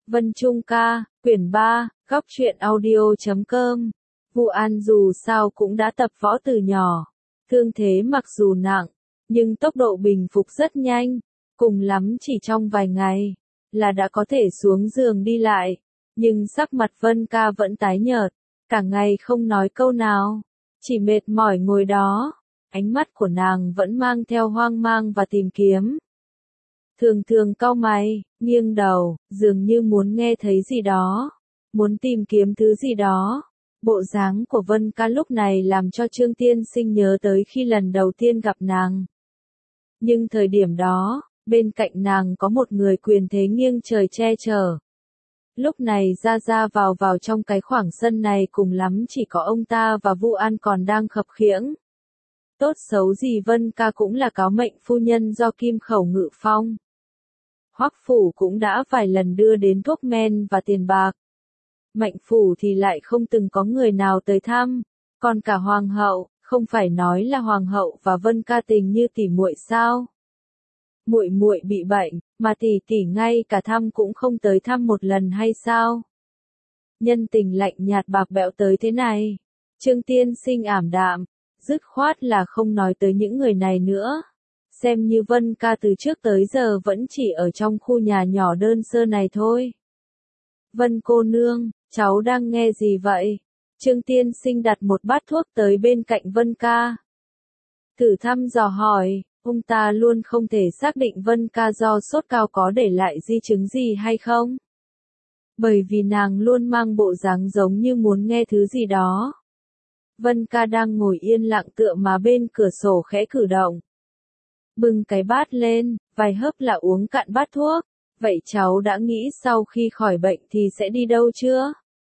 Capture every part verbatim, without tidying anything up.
Vân Trung ca, quyển ba, góc truyện audio chấm com. Vu An dù sao cũng đã tập võ từ nhỏ, thương thế mặc dù nặng, nhưng tốc độ bình phục rất nhanh, cùng lắm chỉ trong vài ngày, là đã có thể xuống giường đi lại, nhưng sắc mặt Vân ca vẫn tái nhợt, cả ngày không nói câu nào, chỉ mệt mỏi ngồi đó, ánh mắt của nàng vẫn mang theo hoang mang và tìm kiếm. Thường thường cau mày, nghiêng đầu, dường như muốn nghe thấy gì đó, muốn tìm kiếm thứ gì đó. Bộ dáng của Vân ca lúc này làm cho Trương Tiên Sinh nhớ tới khi lần đầu tiên gặp nàng. Nhưng thời điểm đó, bên cạnh nàng có một người quyền thế nghiêng trời che chở. Lúc này ra ra vào vào trong cái khoảng sân này cùng lắm chỉ có ông ta và Vu An còn đang khập khiễng. Tốt xấu gì Vân ca cũng là cáo mệnh phu nhân do Kim Khẩu Ngự phong. Hoắc phủ cũng đã vài lần đưa đến thuốc men và tiền bạc. Mạnh phủ thì lại không từng có người nào tới thăm, còn cả hoàng hậu, không phải nói là hoàng hậu và Vân ca tình như tỉ muội sao? Muội muội bị bệnh, mà tỷ tỷ ngay cả thăm cũng không tới thăm một lần hay sao? Nhân tình lạnh nhạt bạc bẽo tới thế này, Trương Tiên Sinh ảm đạm, dứt khoát là không nói tới những người này nữa. Xem như Vân ca từ trước tới giờ vẫn chỉ ở trong khu nhà nhỏ đơn sơ này thôi. Vân cô nương, cháu đang nghe gì vậy? Trương Tiên Sinh đặt một bát thuốc tới bên cạnh Vân ca. Thử thăm dò hỏi, ông ta luôn không thể xác định Vân ca do sốt cao có để lại di chứng gì hay không. Bởi vì nàng luôn mang bộ dáng giống như muốn nghe thứ gì đó. Vân ca đang ngồi yên lặng tựa mà bên cửa sổ khẽ cử động. Bưng cái bát lên, vài hớp là uống cạn bát thuốc. Vậy cháu đã nghĩ sau khi khỏi bệnh thì sẽ đi đâu chưa?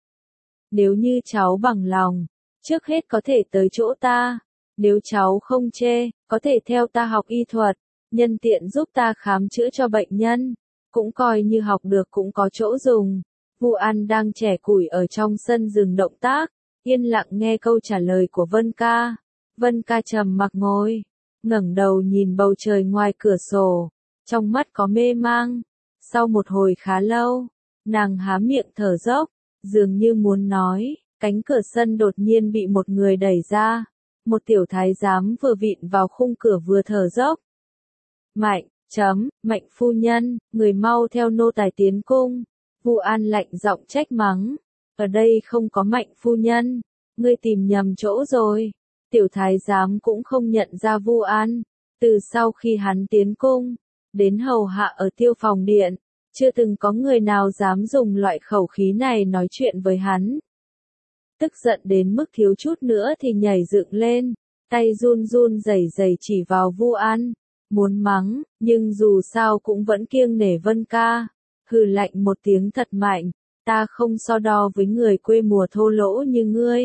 Nếu như cháu bằng lòng, trước hết có thể tới chỗ ta. Nếu cháu không chê, có thể theo ta học y thuật, nhân tiện giúp ta khám chữa cho bệnh nhân. Cũng coi như học được cũng có chỗ dùng. Vu An đang chẻ củi ở trong sân dừng động tác, yên lặng nghe câu trả lời của Vân ca. Vân ca trầm mặc ngồi, ngẩng đầu nhìn bầu trời ngoài cửa sổ, trong mắt có mê mang. Sau một hồi khá lâu, nàng há miệng thở dốc, dường như muốn nói, cánh cửa sân đột nhiên bị một người đẩy ra. Một tiểu thái giám vừa vịn vào khung cửa vừa thở dốc. Mạnh, chấm, Mạnh phu nhân, người mau theo nô tài tiến cung. Vu An lạnh giọng trách mắng. Ở đây không có Mạnh phu nhân, ngươi tìm nhầm chỗ rồi. Tiểu thái giám cũng không nhận ra Vu An. Từ sau khi hắn tiến cung, đến hầu hạ ở Tiêu Phòng Điện, chưa từng có người nào dám dùng loại khẩu khí này nói chuyện với hắn. Tức giận đến mức thiếu chút nữa thì nhảy dựng lên, tay run run rẩy rẩy chỉ vào Vu An, muốn mắng, nhưng dù sao cũng vẫn kiêng nể Vân ca, hừ lạnh một tiếng thật mạnh, ta không so đo với người quê mùa thô lỗ như ngươi.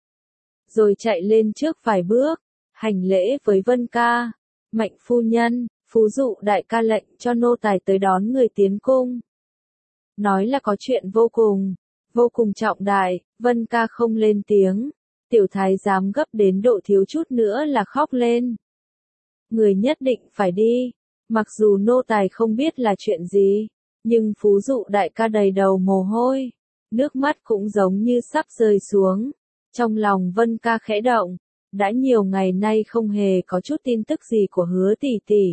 Rồi chạy lên trước vài bước, hành lễ với Vân ca, Mạnh phu nhân, phú dụ đại ca lệnh cho nô tài tới đón người tiến cung. Nói là có chuyện vô cùng, vô cùng trọng đại, Vân ca không lên tiếng, tiểu thái giám gấp đến độ thiếu chút nữa là khóc lên. Người nhất định phải đi, mặc dù nô tài không biết là chuyện gì, nhưng phú dụ đại ca đầy đầu mồ hôi, nước mắt cũng giống như sắp rơi xuống. Trong lòng Vân ca khẽ động, đã nhiều ngày nay không hề có chút tin tức gì của Hứa tỷ tỷ.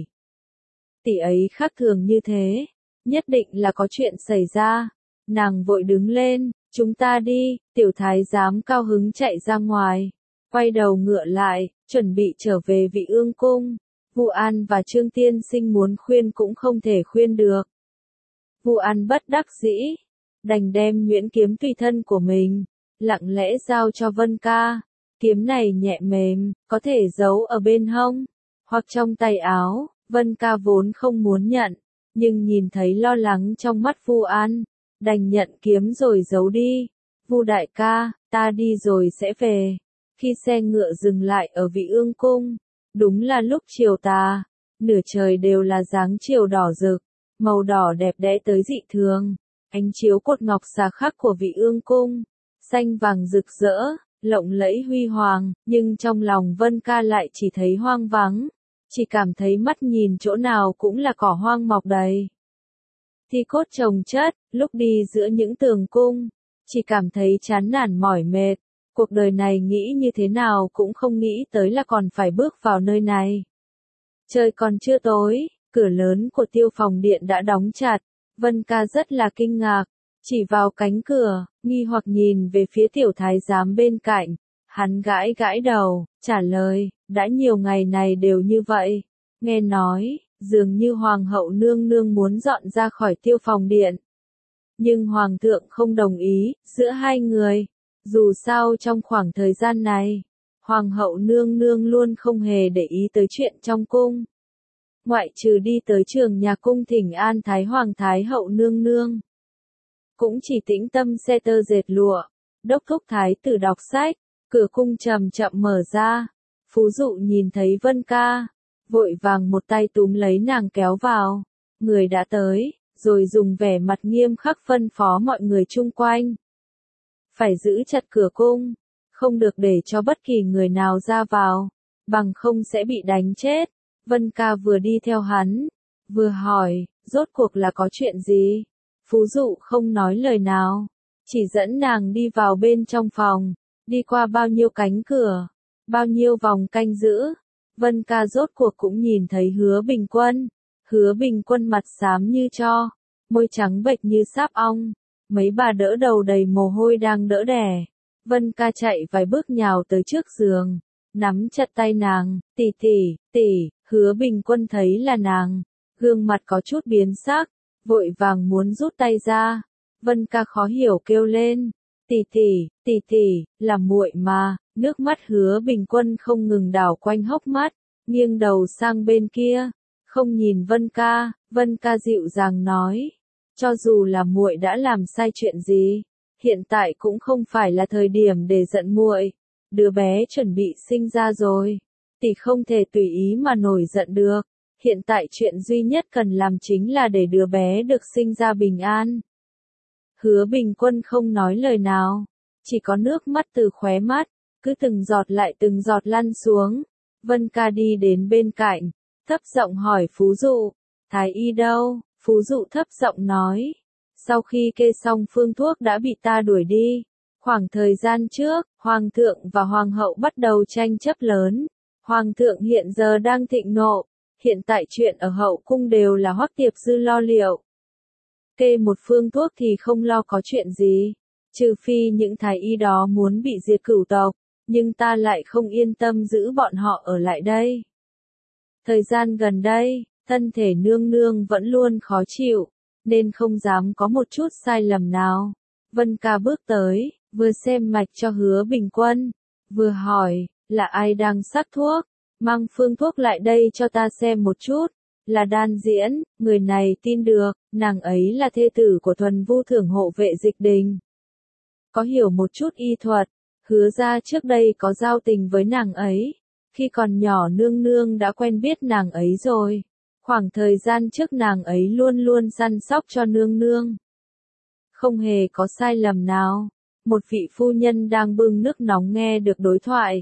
Tỷ ấy khác thường như thế, nhất định là có chuyện xảy ra. Nàng vội đứng lên, chúng ta đi, tiểu thái giám cao hứng chạy ra ngoài, quay đầu ngựa lại, chuẩn bị trở về Vị Ương cung. Vu An và Trương Tiên Sinh muốn khuyên cũng không thể khuyên được. Vu An bất đắc dĩ, đành đem nhuyễn kiếm tùy thân của mình, lặng lẽ giao cho Vân ca. Kiếm này nhẹ mềm, có thể giấu ở bên hông, hoặc trong tay áo. Vân ca vốn không muốn nhận, nhưng nhìn thấy lo lắng trong mắt Vu An, đành nhận kiếm rồi giấu đi. Vu đại ca, ta đi rồi sẽ về. Khi xe ngựa dừng lại ở Vị Ương cung, đúng là lúc chiều tà, nửa trời đều là dáng chiều đỏ rực, màu đỏ đẹp đẽ tới dị thường. Ánh chiếu cột ngọc xà khắc của Vị Ương cung, xanh vàng rực rỡ, lộng lẫy huy hoàng, nhưng trong lòng Vân ca lại chỉ thấy hoang vắng, chỉ cảm thấy mắt nhìn chỗ nào cũng là cỏ hoang mọc đầy. thi cốt chồng chất, lúc đi giữa những tường cung, chỉ cảm thấy chán nản mỏi mệt. Cuộc đời này nghĩ như thế nào cũng không nghĩ tới là còn phải bước vào nơi này. Trời còn chưa tối, cửa lớn của Tiêu Phòng Điện đã đóng chặt. Vân Ca rất là kinh ngạc, chỉ vào cánh cửa, nghi hoặc nhìn về phía tiểu thái giám bên cạnh. Hắn gãi gãi đầu, trả lời, đã nhiều ngày này đều như vậy. Nghe nói, dường như Hoàng hậu nương nương muốn dọn ra khỏi Tiêu Phòng Điện. Nhưng Hoàng thượng không đồng ý, giữa hai người. Dù sao trong khoảng thời gian này, Hoàng hậu nương nương luôn không hề để ý tới chuyện trong cung. Ngoại trừ đi tới trường nhà cung thỉnh an Thái Hoàng Thái hậu nương nương. Cũng chỉ tĩnh tâm xe tơ dệt lụa, đốc thúc thái tử đọc sách, cửa cung chậm chậm mở ra. Phú Dụ nhìn thấy Vân Ca, vội vàng một tay túm lấy nàng kéo vào. Người đã tới, rồi dùng vẻ mặt nghiêm khắc phân phó mọi người chung quanh. Phải giữ chặt cửa cung, không được để cho bất kỳ người nào ra vào, bằng không sẽ bị đánh chết. Vân Ca vừa đi theo hắn, vừa hỏi, rốt cuộc là có chuyện gì? Phú Dụ không nói lời nào, chỉ dẫn nàng đi vào bên trong phòng, đi qua bao nhiêu cánh cửa, bao nhiêu vòng canh giữ. Vân Ca rốt cuộc cũng nhìn thấy Hứa Bình Quân. Hứa Bình Quân mặt xám như tro, môi trắng bệch như sáp ong, mấy bà đỡ đầu đầy mồ hôi đang đỡ đẻ. Vân Ca chạy vài bước nhào tới trước giường, nắm chặt tay nàng, tỷ tỷ, tỷ. Hứa Bình Quân thấy là nàng, gương mặt có chút biến sắc, vội vàng muốn rút tay ra. Vân Ca khó hiểu kêu lên, tỷ tỷ, tỷ tỷ, là muội mà. Nước mắt Hứa Bình Quân không ngừng đảo quanh hốc mắt, nghiêng đầu sang bên kia, không nhìn Vân Ca. Vân Ca dịu dàng nói, cho dù là muội đã làm sai chuyện gì, hiện tại cũng không phải là thời điểm để giận muội. Đứa bé chuẩn bị sinh ra rồi, tỷ không thể tùy ý mà nổi giận được. Hiện tại chuyện duy nhất cần làm chính là để đứa bé được sinh ra bình an. Hứa Bình Quân không nói lời nào, chỉ có nước mắt từ khóe mắt, cứ từng giọt lại từng giọt lăn xuống. Vân Ca đi đến bên cạnh, thấp giọng hỏi Phú Dụ, thái y đâu? Phú Dụ thấp giọng nói, sau khi kê xong phương thuốc đã bị ta đuổi đi. Khoảng thời gian trước, Hoàng thượng và Hoàng hậu bắt đầu tranh chấp lớn. Hoàng thượng hiện giờ đang thịnh nộ, hiện tại chuyện ở hậu cung đều là Hoắc Tiệp Dư lo liệu. Kê một phương thuốc thì không lo có chuyện gì, trừ phi những thái y đó muốn bị diệt cửu tộc, nhưng ta lại không yên tâm giữ bọn họ ở lại đây. Thời gian gần đây, thân thể nương nương vẫn luôn khó chịu, nên không dám có một chút sai lầm nào. Vân Ca bước tới, vừa xem mạch cho Hứa Bình Quân, vừa hỏi, là ai đang sắc thuốc? Mang phương thuốc lại đây cho ta xem một chút. Là Đan Diễn, người này tin được, nàng ấy là thê tử của Thuần Vu Thưởng hộ vệ Dịch Đình. Có hiểu một chút y thuật, Hứa ra trước đây có giao tình với nàng ấy. Khi còn nhỏ nương nương đã quen biết nàng ấy rồi. Khoảng thời gian trước nàng ấy luôn luôn săn sóc cho nương nương. Không hề có sai lầm nào. Một vị phu nhân đang bưng nước nóng nghe được đối thoại,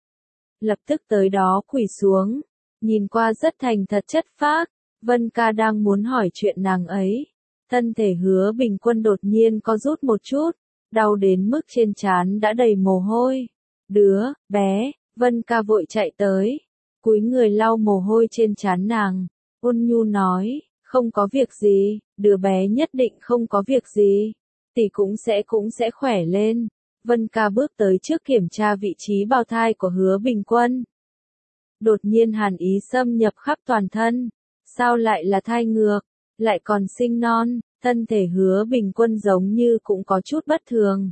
lập tức tới đó quỳ xuống, nhìn qua rất thành thật chất phác. Vân Ca đang muốn hỏi chuyện nàng ấy, thân thể Hứa Bình Quân đột nhiên có rút một chút, đau đến mức trên trán đã đầy mồ hôi. Đứa bé, Vân Ca vội chạy tới, cúi người lau mồ hôi trên trán nàng, ôn nhu nói, không có việc gì, đứa bé nhất định không có việc gì, tỷ cũng sẽ cũng sẽ khỏe lên. Vân Ca bước tới trước kiểm tra vị trí bào thai của Hứa Bình Quân. Đột nhiên hàn ý xâm nhập khắp toàn thân, sao lại là thai ngược, lại còn sinh non, thân thể Hứa Bình Quân giống như cũng có chút bất thường.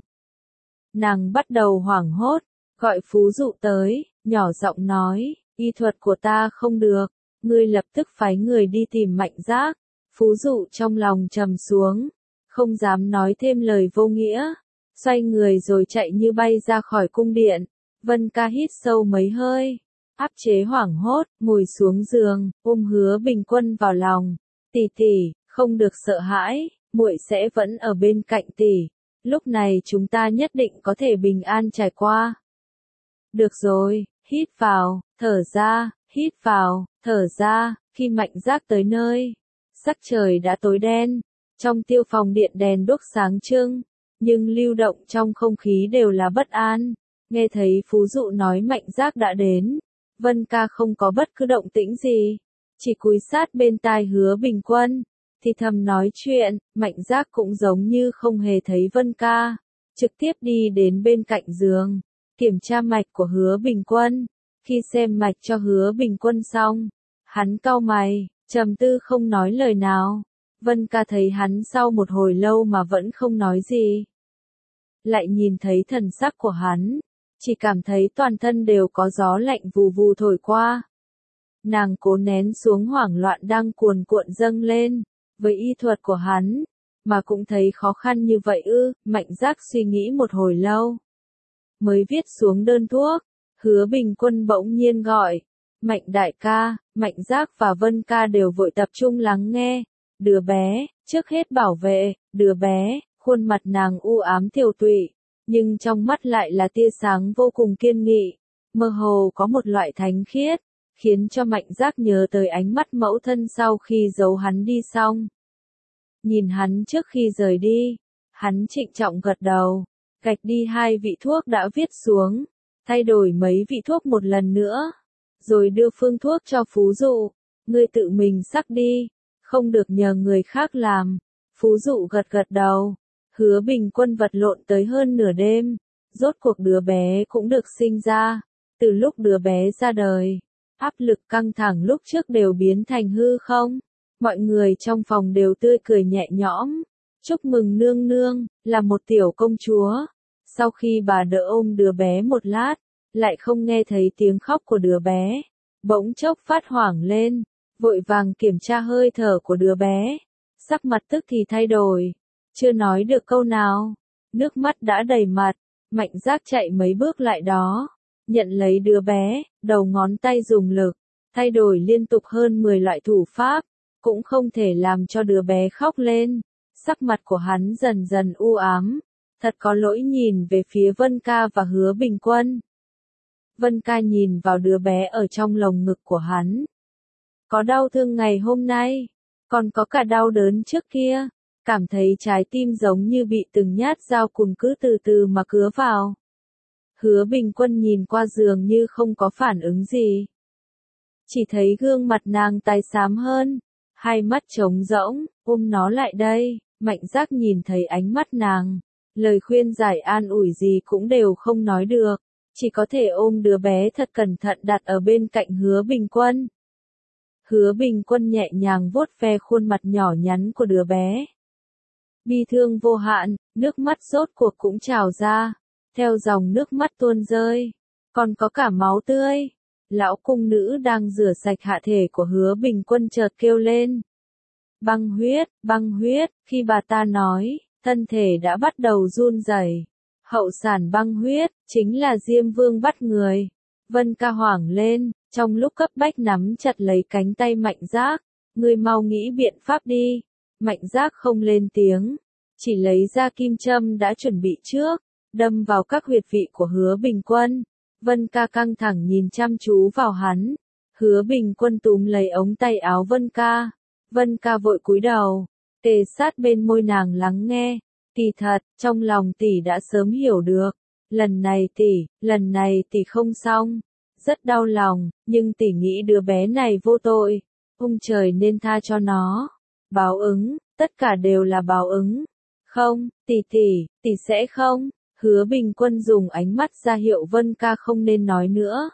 Nàng bắt đầu hoảng hốt, gọi Phú Dụ tới, nhỏ giọng nói, y thuật của ta không được, ngươi lập tức phái người đi tìm Mạnh Giác. Phú Dụ trong lòng trầm xuống, không dám nói thêm lời vô nghĩa, xoay người rồi chạy như bay ra khỏi cung điện. Vân Ca hít sâu mấy hơi, áp chế hoảng hốt, ngồi xuống giường, ôm Hứa Bình Quân vào lòng. Tỷ tỷ, không được sợ hãi, muội sẽ vẫn ở bên cạnh tỷ. Lúc này chúng ta nhất định có thể bình an trải qua. Được rồi, hít vào, thở ra, hít vào, thở ra. Khi Mạnh Giác tới nơi, sắc trời đã tối đen, Trong tiêu phòng điện đèn đuốc sáng trưng, nhưng lưu động trong không khí đều là bất an. Nghe thấy Phú Dụ nói Mạnh Giác đã đến, Vân Ca không có bất cứ động tĩnh gì, chỉ cúi sát bên tai Hứa Bình Quân, thì thầm nói chuyện. Mạnh Giác cũng giống như không hề thấy Vân Ca, trực tiếp đi đến bên cạnh giường, kiểm tra mạch của Hứa Bình Quân. Khi xem mạch cho Hứa Bình Quân xong, hắn cau mày, trầm tư không nói lời nào. Vân Ca thấy hắn sau một hồi lâu mà vẫn không nói gì, lại nhìn thấy thần sắc của hắn, chỉ cảm thấy toàn thân đều có gió lạnh vù vù thổi qua. Nàng cố nén xuống hoảng loạn đang cuồn cuộn dâng lên, với y thuật của hắn, mà cũng thấy khó khăn như vậy ư. Mạnh Giác suy nghĩ một hồi lâu, mới viết xuống đơn thuốc. Hứa Bình Quân bỗng nhiên gọi, Mạnh đại ca. Mạnh Giác và Vân Ca đều vội tập trung lắng nghe. Đứa bé, trước hết bảo vệ, đứa bé. Khuôn mặt nàng u ám tiều tụy, nhưng trong mắt lại là tia sáng vô cùng kiên nghị, mơ hồ có một loại thánh khiết, khiến cho Mạnh Giác nhớ tới ánh mắt mẫu thân sau khi giấu hắn đi xong. Nhìn hắn trước khi rời đi, hắn trịnh trọng gật đầu, gạch đi hai vị thuốc đã viết xuống, thay đổi mấy vị thuốc một lần nữa, rồi đưa phương thuốc cho Phú Dụ. Ngươi tự mình sắc đi, không được nhờ người khác làm. Phú Dụ gật gật đầu. Hứa Bình Quân vật lộn tới hơn nửa đêm, rốt cuộc đứa bé cũng được sinh ra. Từ lúc đứa bé ra đời, áp lực căng thẳng lúc trước đều biến thành hư không. Mọi người trong phòng đều tươi cười nhẹ nhõm. Chúc mừng nương nương, là một tiểu công chúa. Sau khi bà đỡ ôm đứa bé một lát, lại không nghe thấy tiếng khóc của đứa bé. Bỗng chốc phát hoảng lên, vội vàng kiểm tra hơi thở của đứa bé. Sắc mặt tức thì thay đổi. Chưa nói được câu nào, nước mắt đã đầy mặt. Mạnh Giác chạy mấy bước lại đó, nhận lấy đứa bé, đầu ngón tay dùng lực, thay đổi liên tục hơn mười loại thủ pháp, cũng không thể làm cho đứa bé khóc lên. Sắc mặt của hắn dần dần u ám, thật có lỗi nhìn về phía Vân Ca và Hứa Bình Quân. Vân Ca nhìn vào đứa bé ở trong lồng ngực của hắn. Có đau thương ngày hôm nay, còn có cả đau đớn trước kia. Cảm thấy trái tim giống như bị từng nhát dao cùn cứ từ từ mà cứa vào. Hứa Bình Quân nhìn qua giường như không có phản ứng gì. Chỉ thấy gương mặt nàng tái xám hơn, hai mắt trống rỗng. Ôm nó lại đây. Mạnh Giác nhìn thấy ánh mắt nàng, lời khuyên giải an ủi gì cũng đều không nói được, chỉ có thể ôm đứa bé thật cẩn thận đặt ở bên cạnh Hứa Bình Quân. Hứa Bình Quân nhẹ nhàng vuốt ve khuôn mặt nhỏ nhắn của đứa bé. Bi thương vô hạn, nước mắt rốt cuộc cũng trào ra, theo dòng nước mắt tuôn rơi, còn có cả máu tươi. Lão cung nữ đang rửa sạch hạ thể của Hứa Bình Quân chợt kêu lên. Băng huyết, băng huyết. Khi bà ta nói, thân thể đã bắt đầu run rẩy. Hậu sản băng huyết, chính là Diêm Vương bắt người. Vân Ca hoảng lên, trong lúc cấp bách nắm chặt lấy cánh tay Mạnh Giác. Ngươi mau nghĩ biện pháp đi. Mạnh Giác không lên tiếng, chỉ lấy ra kim châm đã chuẩn bị trước, đâm vào các huyệt vị của Hứa Bình Quân. Vân Ca căng thẳng nhìn chăm chú vào hắn. Hứa Bình Quân túm lấy ống tay áo Vân Ca. Vân Ca vội cúi đầu, kề sát bên môi nàng lắng nghe. Kỳ thật, trong lòng tỷ đã sớm hiểu được. Lần này tỷ, lần này tỷ không xong. Rất đau lòng, nhưng tỷ nghĩ đứa bé này vô tội. Ông trời nên tha cho nó. Báo ứng, tất cả đều là báo ứng. Không, tỷ tỷ, tỷ sẽ không. Hứa Bình Quân dùng ánh mắt ra hiệu Vân Ca không nên nói nữa.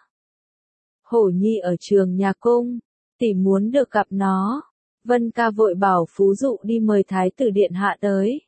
Hổ Nhi ở trường nhà cung, tỷ muốn được gặp nó. Vân Ca vội bảo Phú Dụ đi mời Thái tử điện hạ tới.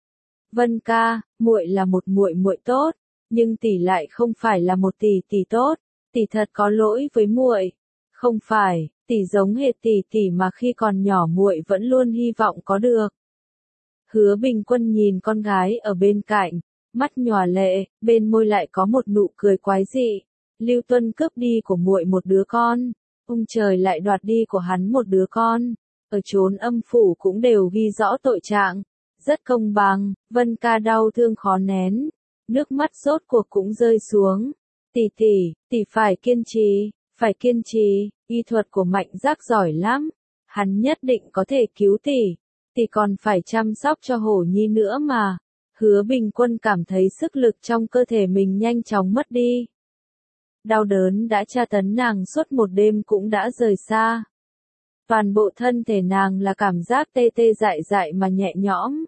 Vân Ca, muội là một muội muội tốt, nhưng tỷ lại không phải là một tỷ tỷ tốt. Tỷ thật có lỗi với muội. Không phải, tỷ giống hệt tỷ tỷ mà khi còn nhỏ muội vẫn luôn hy vọng có được. Hứa Bình Quân nhìn con gái ở bên cạnh, mắt nhòa lệ, bên môi lại có một nụ cười quái dị. Lưu Tuân cướp đi của muội một đứa con, ông trời lại đoạt đi của hắn một đứa con. Ở chốn âm phủ cũng đều ghi rõ tội trạng, rất công bằng. Vân Ca đau thương khó nén, nước mắt rốt cuộc cũng rơi xuống. Tỷ tỷ, tỷ phải kiên trì, phải kiên trì. Y thuật của Mạnh Giác giỏi lắm, hắn nhất định có thể cứu tỷ. thì còn phải chăm sóc cho Hổ Nhi nữa mà. Hứa Bình Quân cảm thấy sức lực trong cơ thể mình nhanh chóng mất đi. Đau đớn đã tra tấn nàng suốt một đêm cũng đã rời xa. Toàn bộ thân thể nàng là cảm giác tê tê dại dại mà nhẹ nhõm.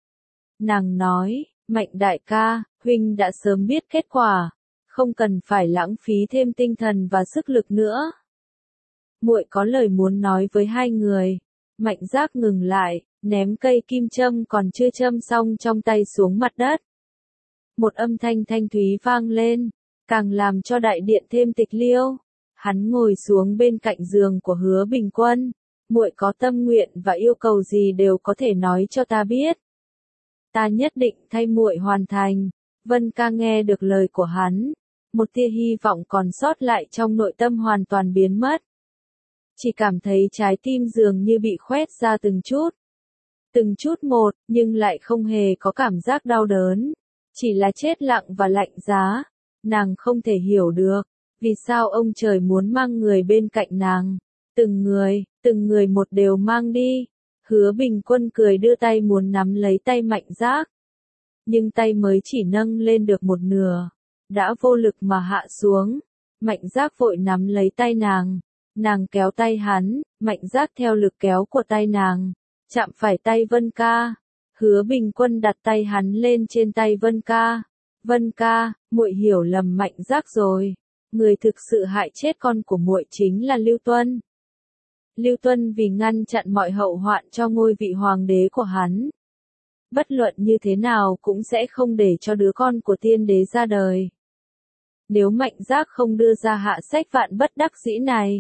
Nàng nói, Mạnh đại ca, huynh đã sớm biết kết quả, không cần phải lãng phí thêm tinh thần và sức lực nữa. Muội có lời muốn nói với hai người. Mạnh Giác ngừng lại, ném cây kim châm còn chưa châm xong trong tay xuống mặt đất. Một âm thanh thanh thúy vang lên, càng làm cho đại điện thêm tịch liêu. Hắn ngồi xuống bên cạnh giường của Hứa Bình Quân. Muội có tâm nguyện và yêu cầu gì đều có thể nói cho ta biết. Ta nhất định thay muội hoàn thành. Vân Ca nghe được lời của hắn, một tia hy vọng còn sót lại trong nội tâm hoàn toàn biến mất. Chỉ cảm thấy trái tim dường như bị khoét ra từng chút. Từng chút một, nhưng lại không hề có cảm giác đau đớn. Chỉ là chết lặng và lạnh giá. Nàng không thể hiểu được, vì sao ông trời muốn mang người bên cạnh nàng. Từng người, từng người một đều mang đi. Hứa Bình Quân cười đưa tay muốn nắm lấy tay Mạnh Giác. Nhưng tay mới chỉ nâng lên được một nửa. Đã vô lực mà hạ xuống. Mạnh Giác vội nắm lấy tay nàng. Nàng kéo tay hắn, Mạnh Giác theo lực kéo của tay nàng. Chạm phải tay Vân Ca. Hứa Bình Quân đặt tay hắn lên trên tay Vân Ca. Vân Ca, muội hiểu lầm Mạnh Giác rồi. Người thực sự hại chết con của muội chính là Lưu Tuân. Lưu Tuân vì ngăn chặn mọi hậu hoạn cho ngôi vị hoàng đế của hắn. Bất luận như thế nào cũng sẽ không để cho đứa con của tiên đế ra đời. Nếu Mạnh Giác không đưa ra hạ sách vạn bất đắc dĩ này,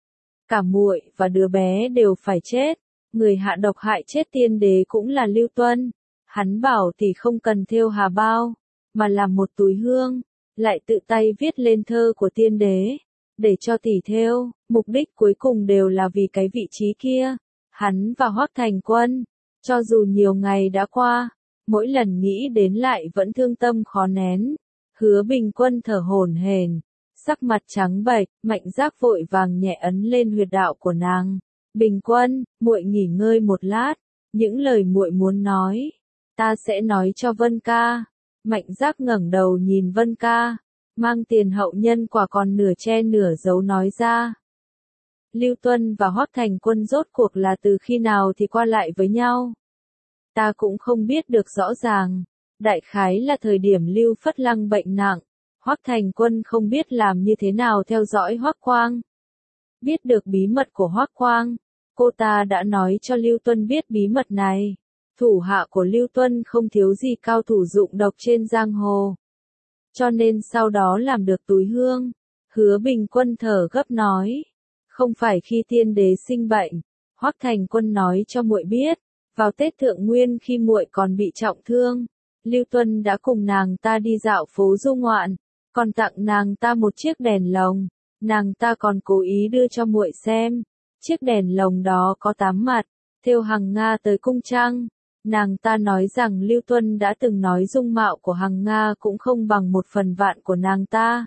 cả muội và đứa bé đều phải chết. Người hạ độc hại chết tiên đế cũng là Lưu Tuân. Hắn bảo thì không cần thêu hà bao, mà làm một túi hương, lại tự tay viết lên thơ của tiên đế, để cho tỷ thêu, mục đích cuối cùng đều là vì cái vị trí kia. Hắn và Hoắc Thành Quân, cho dù nhiều ngày đã qua, mỗi lần nghĩ đến lại vẫn thương tâm khó nén. Hứa Bình Quân thở hổn hển, sắc mặt trắng bệch, Mạnh Giác vội vàng nhẹ ấn lên huyệt đạo của nàng. Bình Quân, muội nghỉ ngơi một lát, những lời muội muốn nói, ta sẽ nói cho Vân Ca. Mạnh Giác ngẩng đầu nhìn Vân Ca, mang tiền hậu nhân quả còn nửa che nửa giấu nói ra. Lưu Tuân và Hoắc Thành Quân rốt cuộc là từ khi nào thì qua lại với nhau? Ta cũng không biết được rõ ràng, đại khái là thời điểm Lưu Phất Lăng bệnh nặng, Hoắc Thành Quân không biết làm như thế nào theo dõi Hoắc Quang. Biết được bí mật của Hoắc Quang, cô ta đã nói cho Lưu Tuân biết bí mật này. Thủ hạ của Lưu Tuân không thiếu gì cao thủ dụng độc trên giang hồ. Cho nên sau đó làm được túi hương. Hứa Bình Quân thở gấp nói. Không phải khi tiên đế sinh bệnh, Hoắc Thành Quân nói cho muội biết, vào Tết Thượng Nguyên khi muội còn bị trọng thương, Lưu Tuân đã cùng nàng ta đi dạo phố du ngoạn, còn tặng nàng ta một chiếc đèn lồng. Nàng ta còn cố ý đưa cho muội xem, chiếc đèn lồng đó có tám mặt, thêu Hằng Nga tới cung trăng. Nàng ta nói rằng Lưu Tuân đã từng nói dung mạo của Hằng Nga cũng không bằng một phần vạn của nàng ta.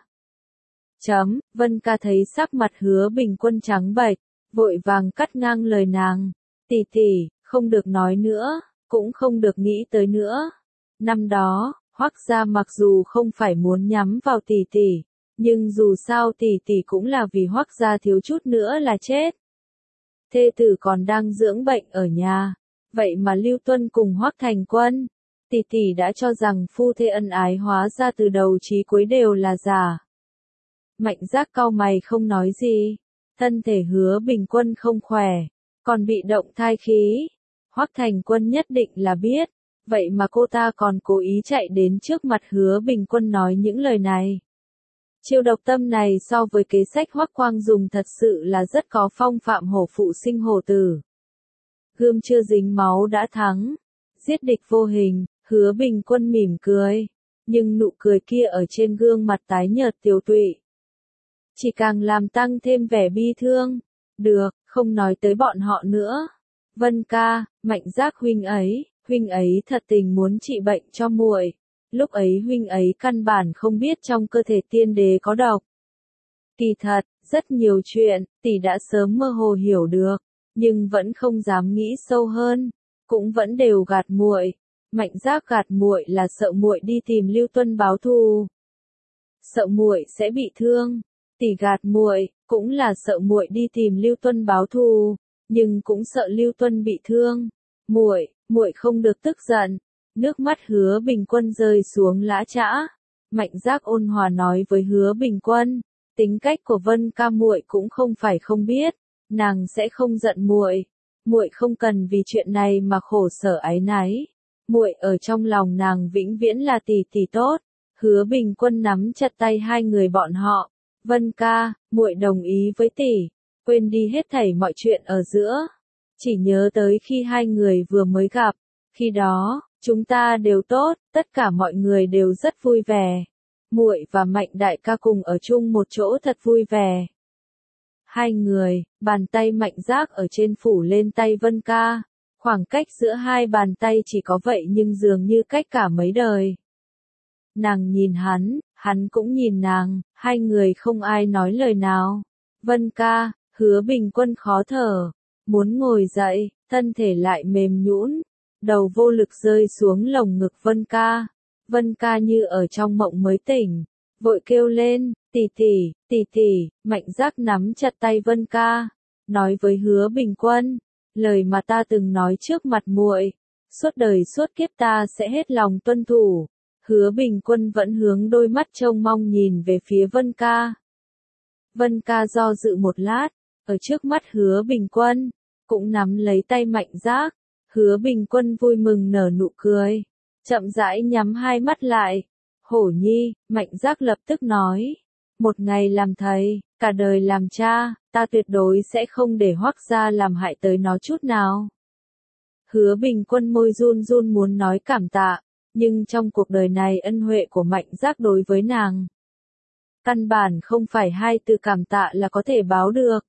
Chấm, Vân Ca thấy sắc mặt Hứa Bình Quân trắng bệch, vội vàng cắt ngang lời nàng. Tỷ tỷ, không được nói nữa, cũng không được nghĩ tới nữa. Năm đó, Hoắc gia mặc dù không phải muốn nhắm vào tỷ tỷ, nhưng dù sao tỷ tỷ cũng là vì Hoắc gia thiếu chút nữa là chết. Thê tử còn đang dưỡng bệnh ở nhà. Vậy mà Lưu Tuân cùng Hoắc Thành Quân, tỷ tỷ đã cho rằng phu thê ân ái hóa ra từ đầu chí cuối đều là giả. Mạnh Giác cau mày không nói gì, thân thể Hứa Bình Quân không khỏe, còn bị động thai khí. Hoắc Thành Quân nhất định là biết, vậy mà cô ta còn cố ý chạy đến trước mặt Hứa Bình Quân nói những lời này. Chiêu độc tâm này so với kế sách Hoắc Quang dùng thật sự là rất có phong phạm hổ phụ sinh hổ tử. Gươm chưa dính máu đã thắng, giết địch vô hình. Hứa Bình Quân mỉm cười, nhưng nụ cười kia ở trên gương mặt tái nhợt tiều tụy, chỉ càng làm tăng thêm vẻ bi thương. Được, không nói tới bọn họ nữa. Vân Ca, Mạnh Giác huynh ấy, huynh ấy thật tình muốn trị bệnh cho muội. Lúc ấy huynh ấy căn bản không biết trong cơ thể tiên đế có độc. Kỳ thật, rất nhiều chuyện, tỷ đã sớm mơ hồ hiểu được, nhưng vẫn không dám nghĩ sâu hơn. cũng vẫn đều gạt muội. Mạnh Giác gạt muội là sợ muội đi tìm Lưu Tuân báo thù, sợ muội sẽ bị thương. Tỷ gạt muội cũng là sợ muội đi tìm Lưu Tuân báo thù, nhưng cũng sợ Lưu Tuân bị thương. Muội, muội không được tức giận. Nước mắt Hứa Bình Quân rơi xuống lã chã. Mạnh Giác ôn hòa nói với Hứa Bình Quân, tính cách của Vân ca muội cũng không phải không biết, nàng sẽ không giận muội. Muội không cần vì chuyện này mà khổ sở áy náy. Muội ở trong lòng nàng vĩnh viễn là tỷ tỷ tốt. Hứa Bình Quân nắm chặt tay hai người bọn họ. Vân ca, muội đồng ý với tỷ, quên đi hết thảy mọi chuyện ở giữa. Chỉ nhớ tới khi hai người vừa mới gặp, khi đó, chúng ta đều tốt, tất cả mọi người đều rất vui vẻ. Muội và Mạnh đại ca cùng ở chung một chỗ thật vui vẻ. Hai người, bàn tay Mạnh Giác ở trên phủ lên tay Vân ca. Khoảng cách giữa hai bàn tay chỉ có vậy nhưng dường như cách cả mấy đời. Nàng nhìn hắn, hắn cũng nhìn nàng, hai người không ai nói lời nào. Vân ca, Hứa Bình Quân khó thở, muốn ngồi dậy, thân thể lại mềm nhũn, đầu vô lực rơi xuống lồng ngực Vân ca. Vân ca như ở trong mộng mới tỉnh, vội kêu lên, tỷ tỷ, tỷ tỷ. Mạnh Giác nắm chặt tay Vân ca, nói với Hứa Bình Quân, lời mà ta từng nói trước mặt muội, suốt đời suốt kiếp ta sẽ hết lòng tuân thủ. Hứa Bình Quân vẫn hướng đôi mắt trông mong nhìn về phía Vân ca. Vân ca do dự một lát, ở trước mắt Hứa Bình Quân, cũng nắm lấy tay Mạnh Giác. Hứa Bình Quân vui mừng nở nụ cười, chậm rãi nhắm hai mắt lại. Hổ nhi, Mạnh Giác lập tức nói, một ngày làm thầy, cả đời làm cha, ta tuyệt đối sẽ không để Hoắc gia làm hại tới nó chút nào. Hứa Bình Quân môi run run muốn nói cảm tạ, nhưng trong cuộc đời này ân huệ của Mạnh Giác đối với nàng, căn bản không phải hai từ cảm tạ là có thể báo được.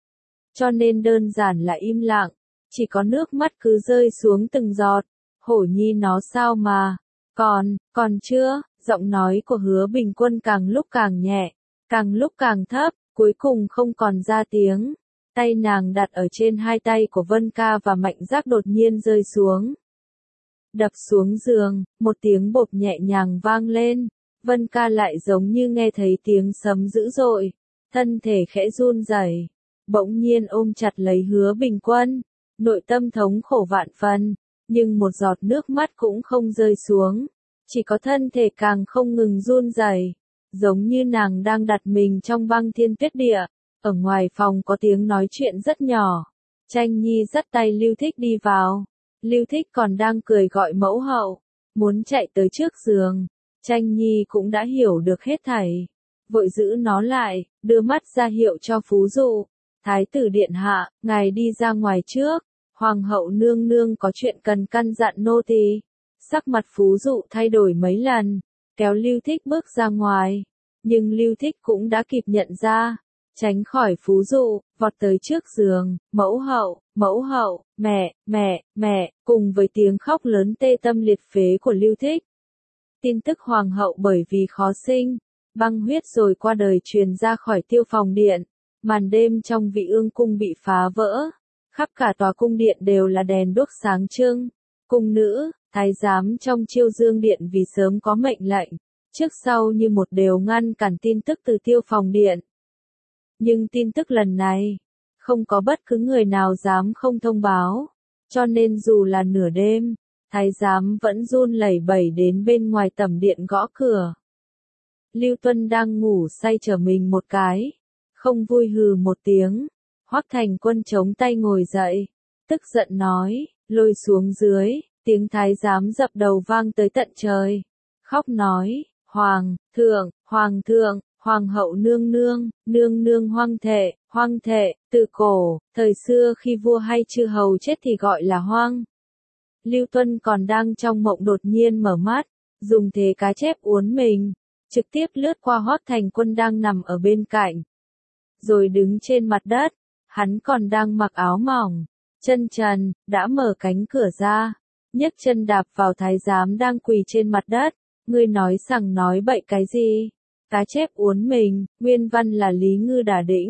Cho nên đơn giản là im lặng, chỉ có nước mắt cứ rơi xuống từng giọt. Hổ nhi nó sao mà, còn, còn chưa, giọng nói của Hứa Bình Quân càng lúc càng nhẹ, càng lúc càng thấp, cuối cùng không còn ra tiếng. Tay nàng đặt ở trên hai tay của Vân ca và Mạnh Giác đột nhiên rơi xuống. Đập xuống giường, một tiếng bộp nhẹ nhàng vang lên. Vân ca lại giống như nghe thấy tiếng sấm dữ dội, thân thể khẽ run rẩy, bỗng nhiên ôm chặt lấy Hứa Bình Quân, nội tâm thống khổ vạn phần, nhưng một giọt nước mắt cũng không rơi xuống, chỉ có thân thể càng không ngừng run rẩy, giống như nàng đang đặt mình trong băng thiên tuyết địa. Ở ngoài phòng có tiếng nói chuyện rất nhỏ, Tranh Nhi dắt tay Lưu Thích đi vào. Lưu Thích còn đang cười gọi mẫu hậu, muốn chạy tới trước giường. Tranh Nhi cũng đã hiểu được hết thảy, vội giữ nó lại, đưa mắt ra hiệu cho Phú Dụ. Thái tử điện hạ, ngài đi ra ngoài trước, hoàng hậu nương nương có chuyện cần căn dặn nô tỳ. Sắc mặt Phú Dụ thay đổi mấy lần, kéo Lưu Thích bước ra ngoài, nhưng Lưu Thích cũng đã kịp nhận ra, tránh khỏi Phú Dụ, vọt tới trước giường. Mẫu hậu, mẫu hậu, mẹ, mẹ, mẹ, cùng với tiếng khóc lớn tê tâm liệt phế của Lưu Thích. Tin tức hoàng hậu bởi vì khó sinh, băng huyết rồi qua đời truyền ra khỏi Tiêu Phòng điện. Màn đêm trong Vị Ương cung bị phá vỡ, khắp cả tòa cung điện đều là đèn đuốc sáng trưng. Cung nữ, thái giám trong Chiêu Dương điện vì sớm có mệnh lệnh, trước sau như một đều ngăn cản tin tức từ Tiêu Phòng điện. Nhưng tin tức lần này, không có bất cứ người nào dám không thông báo, cho nên dù là nửa đêm, thái giám vẫn run lẩy bẩy đến bên ngoài tẩm điện gõ cửa. Lưu Tuân đang ngủ say trở mình một cái, không vui hừ một tiếng. Hoắc Thành Quân chống tay ngồi dậy, tức giận nói, lôi xuống dưới. Tiếng thái giám dập đầu vang tới tận trời, khóc nói, hoàng thượng, hoàng thượng, hoàng hậu nương nương, nương nương hoang thệ, hoang thệ. Từ cổ, thời xưa khi vua hay chư hầu chết thì gọi là hoang. Lưu Tuân còn đang trong mộng đột nhiên mở mắt, dùng thế cá chép uốn mình, trực tiếp lướt qua Hoắc Thành Quân đang nằm ở bên cạnh, rồi đứng trên mặt đất. Hắn còn đang mặc áo mỏng, chân trần, đã mở cánh cửa ra, nhấc chân đạp vào thái giám đang quỳ trên mặt đất. Ngươi nói sằng nói bậy cái gì? Cá chép uốn mình, nguyên văn là Lý Ngư Đả Đĩnh,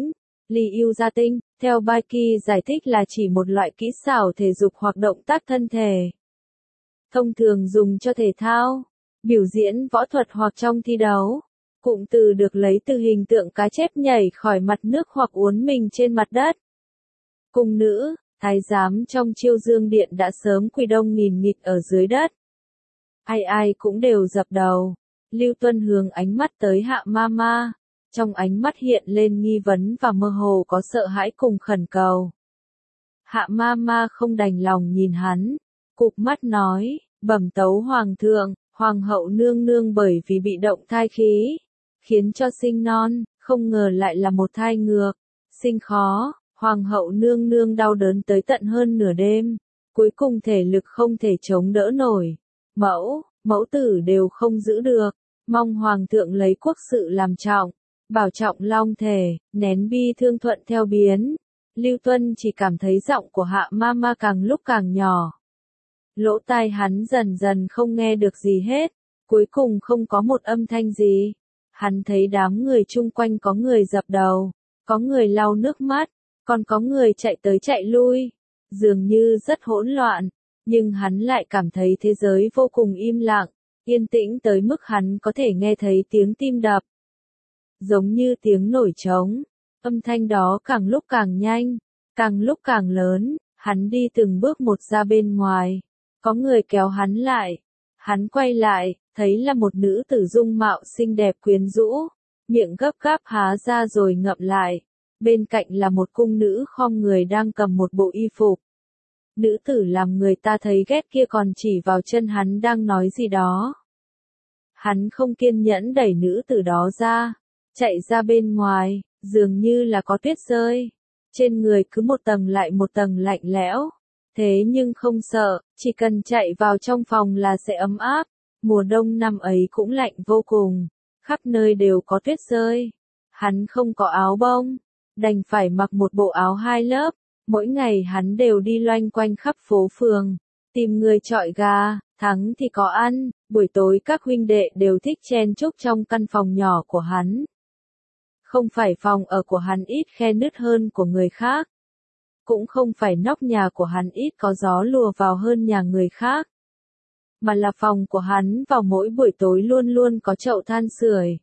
Ly yêu gia tinh, theo Baiki giải thích là chỉ một loại kỹ xảo thể dục hoặc động tác thân thể. Thông thường dùng cho thể thao, biểu diễn võ thuật hoặc trong thi đấu. Cụm từ được lấy từ hình tượng cá chép nhảy khỏi mặt nước hoặc uốn mình trên mặt đất. Cung nữ, thái giám trong Chiêu Dương Điện đã sớm quỳ đông nghìn nghịt ở dưới đất. Ai ai cũng đều dập đầu. Lưu Tuân hướng ánh mắt tới Hạ Mama. Trong ánh mắt hiện lên nghi vấn và mơ hồ có sợ hãi cùng khẩn cầu. Hạ Mama không đành lòng nhìn hắn, cụp mắt nói, bẩm tấu hoàng thượng, hoàng hậu nương nương bởi vì bị động thai khí, khiến cho sinh non, không ngờ lại là một thai ngược, sinh khó, hoàng hậu nương nương đau đớn tới tận hơn nửa đêm, cuối cùng thể lực không thể chống đỡ nổi, mẫu, mẫu tử đều không giữ được, mong hoàng thượng lấy quốc sự làm trọng. Bảo trọng long thể, nén bi thương thuận theo biến. Lưu Tuân chỉ cảm thấy giọng của Hạ Mama càng lúc càng nhỏ. Lỗ tai hắn dần dần không nghe được gì hết, cuối cùng không có một âm thanh gì. Hắn thấy đám người chung quanh có người dập đầu, có người lau nước mắt, còn có người chạy tới chạy lui, dường như rất hỗn loạn, nhưng hắn lại cảm thấy thế giới vô cùng im lặng, yên tĩnh tới mức hắn có thể nghe thấy tiếng tim đập. Giống như tiếng nổi trống, âm thanh đó càng lúc càng nhanh, càng lúc càng lớn, hắn đi từng bước một ra bên ngoài, có người kéo hắn lại, hắn quay lại, thấy là một nữ tử dung mạo xinh đẹp quyến rũ, miệng gấp gáp há ra rồi ngậm lại, bên cạnh là một cung nữ khom người đang cầm một bộ y phục. Nữ tử làm người ta thấy ghét kia còn chỉ vào chân hắn đang nói gì đó. Hắn không kiên nhẫn đẩy nữ tử đó ra. Chạy ra bên ngoài, dường như là có tuyết rơi. Trên người cứ một tầng lại một tầng lạnh lẽo. Thế nhưng không sợ, chỉ cần chạy vào trong phòng là sẽ ấm áp. Mùa đông năm ấy cũng lạnh vô cùng, khắp nơi đều có tuyết rơi. Hắn không có áo bông, đành phải mặc một bộ áo hai lớp. Mỗi ngày hắn đều đi loanh quanh khắp phố phường, tìm người chọi gà, thắng thì có ăn. Buổi tối các huynh đệ đều thích chen chúc trong căn phòng nhỏ của hắn. Không phải phòng ở của hắn ít khe nứt hơn của người khác. Cũng không phải nóc nhà của hắn ít có gió lùa vào hơn nhà người khác. Mà là phòng của hắn vào mỗi buổi tối luôn luôn có chậu than sưởi.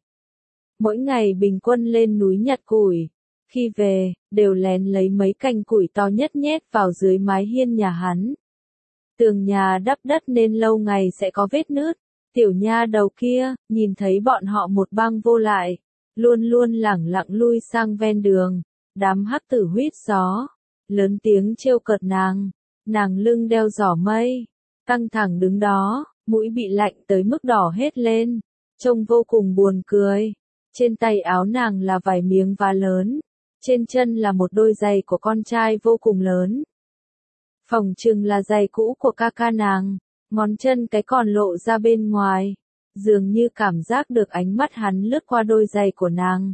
Mỗi ngày bình quân lên núi nhặt củi. Khi về, đều lén lấy mấy cành củi to nhất nhét vào dưới mái hiên nhà hắn. Tường nhà đắp đất nên lâu ngày sẽ có vết nứt. Tiểu nha đầu kia, nhìn thấy bọn họ một băng vô lại. Luôn luôn lẳng lặng lui sang ven đường, đám hắc tử huýt gió, lớn tiếng trêu cợt nàng, nàng lưng đeo giỏ mây, căng thẳng đứng đó, mũi bị lạnh tới mức đỏ hết lên, trông vô cùng buồn cười. Trên tay áo nàng là vài miếng vá lớn, trên chân là một đôi giày của con trai vô cùng lớn. Phỏng chừng là giày cũ của ca ca nàng, ngón chân cái còn lộ ra bên ngoài. Dường như cảm giác được ánh mắt hắn lướt qua đôi giày của nàng.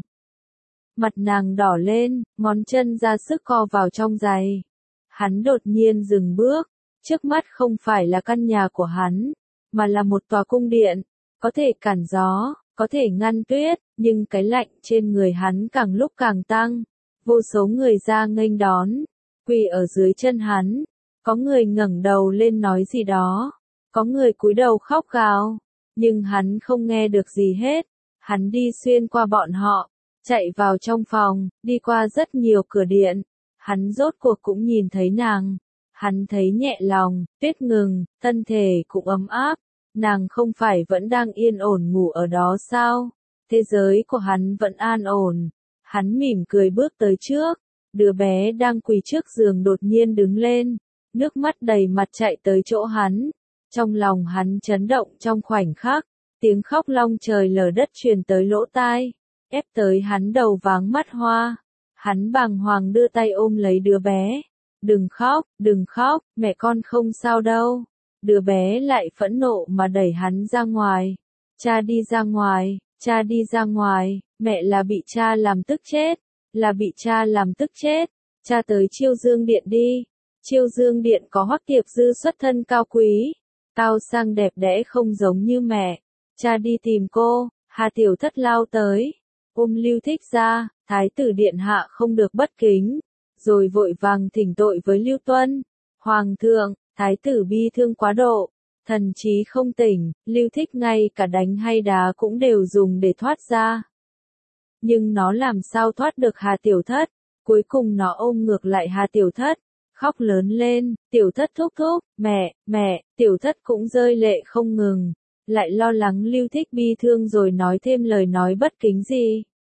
Mặt nàng đỏ lên, ngón chân ra sức co vào trong giày. Hắn đột nhiên dừng bước, trước mắt không phải là căn nhà của hắn, mà là một tòa cung điện, có thể cản gió, có thể ngăn tuyết, nhưng cái lạnh trên người hắn càng lúc càng tăng. Vô số người ra nghênh đón, quỳ ở dưới chân hắn, có người ngẩng đầu lên nói gì đó, có người cúi đầu khóc gào. Nhưng hắn không nghe được gì hết, hắn đi xuyên qua bọn họ, chạy vào trong phòng, đi qua rất nhiều cửa điện, hắn rốt cuộc cũng nhìn thấy nàng, hắn thấy nhẹ lòng, tuyết ngừng, thân thể cũng ấm áp, nàng không phải vẫn đang yên ổn ngủ ở đó sao, thế giới của hắn vẫn an ổn, hắn mỉm cười bước tới trước, đứa bé đang quỳ trước giường đột nhiên đứng lên, nước mắt đầy mặt chạy tới chỗ hắn. Trong lòng hắn chấn động trong khoảnh khắc, tiếng khóc long trời lở đất truyền tới lỗ tai, ép tới hắn đầu váng mắt hoa. Hắn bàng hoàng đưa tay ôm lấy đứa bé. Đừng khóc, đừng khóc, mẹ con không sao đâu. Đứa bé lại phẫn nộ mà đẩy hắn ra ngoài. Cha đi ra ngoài, cha đi ra ngoài, mẹ là bị cha làm tức chết, là bị cha làm tức chết. Cha tới Chiêu Dương Điện đi. Chiêu Dương Điện có Hoắc Tiệp Dư xuất thân cao quý. Cao sang đẹp đẽ không giống như mẹ. Cha đi tìm cô, Hà Tiểu Thất lao tới. ôm Lưu Thích ra, thái tử điện hạ không được bất kính, rồi vội vàng thỉnh tội với Lưu Tuân. Hoàng thượng, thái tử bi thương quá độ, thần trí không tỉnh, Lưu Thích ngay cả đánh hay đá cũng đều dùng để thoát ra. Nhưng nó làm sao thoát được Hà Tiểu Thất, cuối cùng nó ôm ngược lại Hà Tiểu Thất, khóc lớn lên, Tiểu Thất thúc thúc, mẹ, mẹ, Tiểu Thất cũng rơi lệ không ngừng, lại lo lắng Lưu Thích bi thương rồi nói thêm lời nói bất kính gì.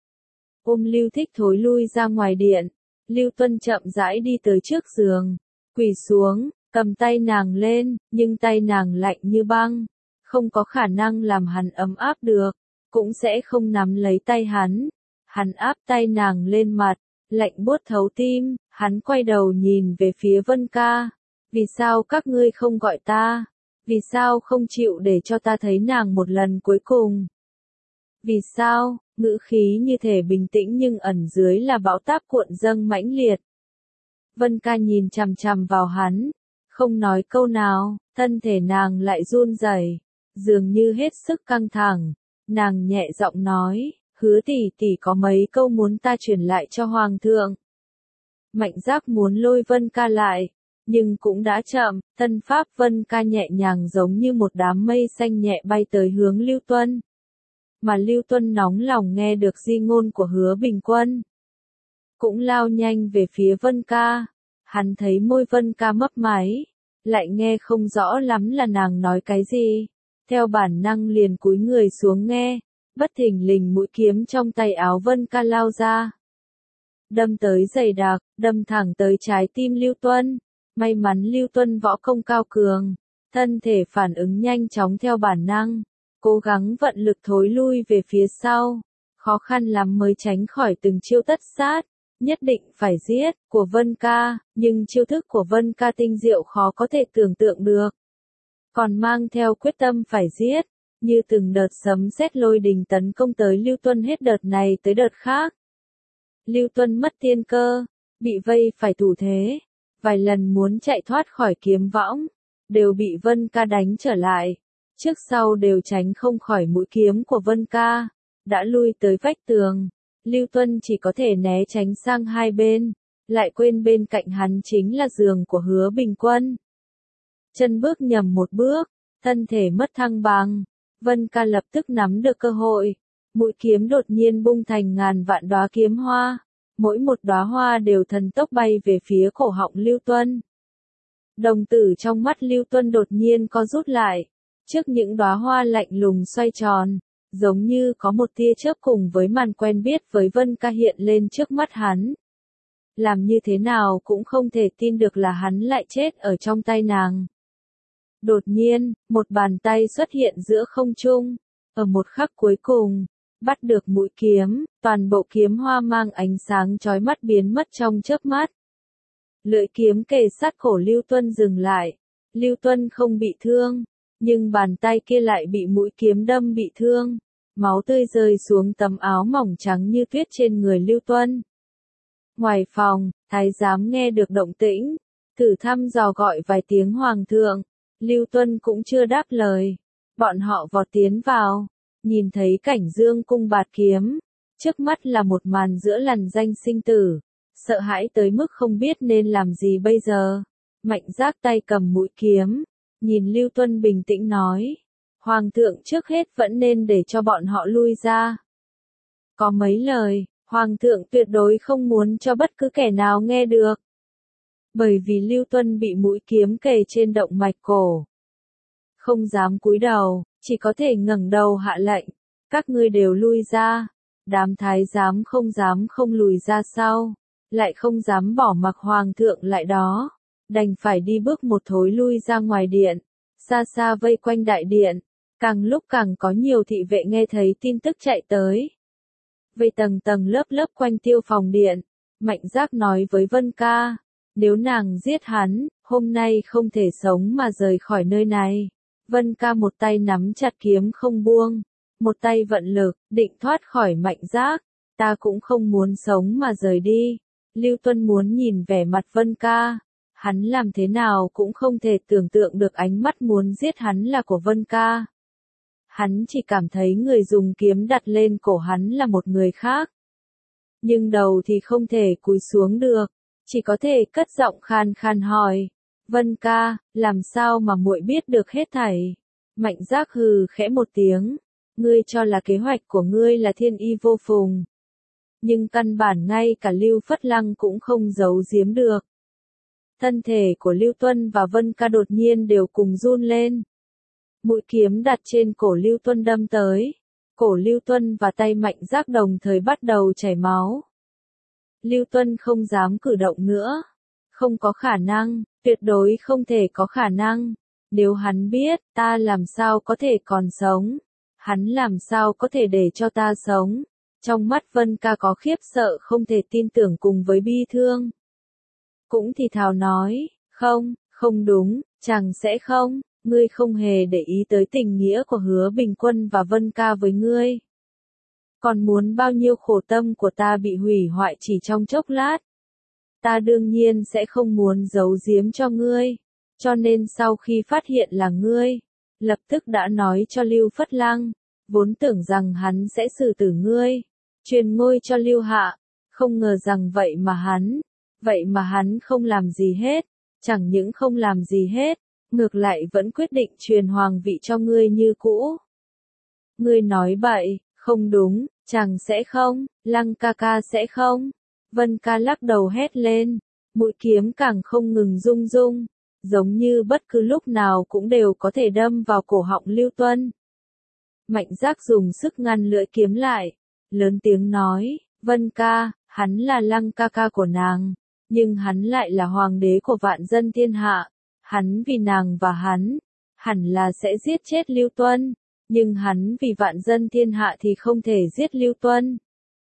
Ôm Lưu Thích thối lui ra ngoài điện, Lưu Tuân chậm rãi đi tới trước giường, quỳ xuống, cầm tay nàng lên, nhưng tay nàng lạnh như băng, không có khả năng làm hắn ấm áp được, cũng sẽ không nắm lấy tay hắn. Hắn áp tay nàng lên mặt, lạnh buốt thấu tim, hắn quay đầu nhìn về phía Vân Ca. Vì sao các ngươi không gọi ta? Vì sao không chịu để cho ta thấy nàng một lần cuối cùng? Vì sao? Ngữ khí như thể bình tĩnh nhưng ẩn dưới là bão táp cuộn dâng mãnh liệt. Vân Ca nhìn chằm chằm vào hắn, không nói câu nào, thân thể nàng lại run rẩy, dường như hết sức căng thẳng. Nàng nhẹ giọng nói, Hứa tỷ tỷ có mấy câu muốn ta truyền lại cho Hoàng thượng. Mạnh Giác muốn lôi Vân Ca lại, nhưng cũng đã chậm, thân pháp Vân Ca nhẹ nhàng giống như một đám mây xanh nhẹ bay tới hướng Lưu Tuân. Mà Lưu Tuân nóng lòng nghe được di ngôn của Hứa Bình Quân, cũng lao nhanh về phía Vân Ca. Hắn thấy môi Vân Ca mấp máy, lại nghe không rõ lắm là nàng nói cái gì, theo bản năng liền cúi người xuống nghe. Bất thình lình mũi kiếm trong tay áo Vân Ca lao ra, đâm tới dày đặc, đâm thẳng tới trái tim Lưu Tuân. May mắn Lưu Tuân võ công cao cường, thân thể phản ứng nhanh chóng theo bản năng, cố gắng vận lực thối lui về phía sau, khó khăn lắm mới tránh khỏi từng chiêu tất sát, nhất định phải giết, của Vân Ca, nhưng chiêu thức của Vân Ca tinh diệu khó có thể tưởng tượng được. Còn mang theo quyết tâm phải giết, như từng đợt sấm sét lôi đình tấn công tới Lưu Tuân hết đợt này tới đợt khác. Lưu Tuân mất tiên cơ, bị vây phải thủ thế, vài lần muốn chạy thoát khỏi kiếm võng, đều bị Vân Ca đánh trở lại, trước sau đều tránh không khỏi mũi kiếm của Vân Ca, đã lui tới vách tường. Lưu Tuân chỉ có thể né tránh sang hai bên, lại quên bên cạnh hắn chính là giường của Hứa Bình Quân. Chân bước nhầm một bước, thân thể mất thăng bằng. Vân Ca lập tức nắm được cơ hội, mũi kiếm đột nhiên bung thành ngàn vạn đóa kiếm hoa, mỗi một đóa hoa đều thần tốc bay về phía cổ họng Lưu Tuân. Đồng tử trong mắt Lưu Tuân đột nhiên co rút lại, trước những đóa hoa lạnh lùng xoay tròn, giống như có một tia chớp cùng với màn quen biết với Vân Ca hiện lên trước mắt hắn. Làm như thế nào cũng không thể tin được là hắn lại chết ở trong tay nàng. Đột nhiên, một bàn tay xuất hiện giữa không trung, ở một khắc cuối cùng, bắt được mũi kiếm, toàn bộ kiếm hoa mang ánh sáng chói mắt biến mất trong chớp mắt. Lưỡi kiếm kề sát cổ Lưu Tuân dừng lại, Lưu Tuân không bị thương, nhưng bàn tay kia lại bị mũi kiếm đâm bị thương, máu tươi rơi xuống tấm áo mỏng trắng như tuyết trên người Lưu Tuân. Ngoài phòng, thái giám nghe được động tĩnh, thử thăm dò gọi vài tiếng Hoàng thượng. Lưu Tuân cũng chưa đáp lời, bọn họ vọt tiến vào, nhìn thấy cảnh dương cung bạt kiếm, trước mắt là một màn giữa lằn danh sinh tử, sợ hãi tới mức không biết nên làm gì bây giờ. Mạnh Giác tay cầm mũi kiếm, nhìn Lưu Tuân bình tĩnh nói, Hoàng thượng trước hết vẫn nên để cho bọn họ lui ra. Có mấy lời, Hoàng thượng tuyệt đối không muốn cho bất cứ kẻ nào nghe được. Bởi vì Lưu Tuân bị mũi kiếm kề trên động mạch cổ, không dám cúi đầu, chỉ có thể ngẩng đầu hạ lệnh, các ngươi đều lui ra. Đám thái giám không dám không lùi ra sau, lại không dám bỏ mặc Hoàng thượng lại đó, đành phải đi bước một thối lui ra ngoài điện, xa xa vây quanh đại điện, càng lúc càng có nhiều thị vệ nghe thấy tin tức chạy tới. Vây tầng tầng lớp lớp quanh tiêu phòng điện, Mạnh Giác nói với Vân Ca, nếu nàng giết hắn, hôm nay không thể sống mà rời khỏi nơi này. Vân Ca một tay nắm chặt kiếm không buông, một tay vận lực, định thoát khỏi Mạnh Giác. Ta cũng không muốn sống mà rời đi. Lưu Tuân muốn nhìn vẻ mặt Vân Ca. Hắn làm thế nào cũng không thể tưởng tượng được ánh mắt muốn giết hắn là của Vân Ca. Hắn chỉ cảm thấy người dùng kiếm đặt lên cổ hắn là một người khác. Nhưng đầu thì không thể cúi xuống được, chỉ có thể cất giọng khan khan hỏi, Vân ca, làm sao mà muội biết được hết thảy? Mạnh Giác hừ khẽ một tiếng, ngươi cho là kế hoạch của ngươi là thiên y vô phùng. Nhưng căn bản ngay cả Lưu Phất Lăng cũng không giấu giếm được. Thân thể của Lưu Tuân và Vân ca đột nhiên đều cùng run lên. Mũi kiếm đặt trên cổ Lưu Tuân đâm tới. Cổ Lưu Tuân và tay Mạnh Giác đồng thời bắt đầu chảy máu. Lưu Tuân không dám cử động nữa. Không có khả năng, tuyệt đối không thể có khả năng. Nếu hắn biết, ta làm sao có thể còn sống? Hắn làm sao có thể để cho ta sống? Trong mắt Vân ca có khiếp sợ không thể tin tưởng cùng với bi thương. Cũng thì thào nói, không, không đúng, chẳng sẽ không, ngươi không hề để ý tới tình nghĩa của Hứa Bình Quân và Vân ca với ngươi. Còn muốn bao nhiêu khổ tâm của ta bị hủy hoại chỉ trong chốc lát. Ta đương nhiên sẽ không muốn giấu giếm cho ngươi, cho nên sau khi phát hiện là ngươi, lập tức đã nói cho Lưu Phất Lăng, vốn tưởng rằng hắn sẽ xử tử ngươi, truyền ngôi cho Lưu Hạ, không ngờ rằng vậy mà hắn, vậy mà hắn không làm gì hết, chẳng những không làm gì hết, ngược lại vẫn quyết định truyền hoàng vị cho ngươi như cũ. Ngươi nói bậy, không đúng, chàng sẽ không, Lăng ca ca sẽ không. Vân ca lắc đầu hét lên, mũi kiếm càng không ngừng rung rung, giống như bất cứ lúc nào cũng đều có thể đâm vào cổ họng Lưu Tuân. Mạnh Giác dùng sức ngăn lưỡi kiếm lại, lớn tiếng nói, Vân ca, hắn là Lăng ca ca của nàng, nhưng hắn lại là hoàng đế của vạn dân thiên hạ, hắn vì nàng và hắn, hẳn là sẽ giết chết Lưu Tuân, nhưng hắn vì vạn dân thiên hạ thì không thể giết Lưu Tuân.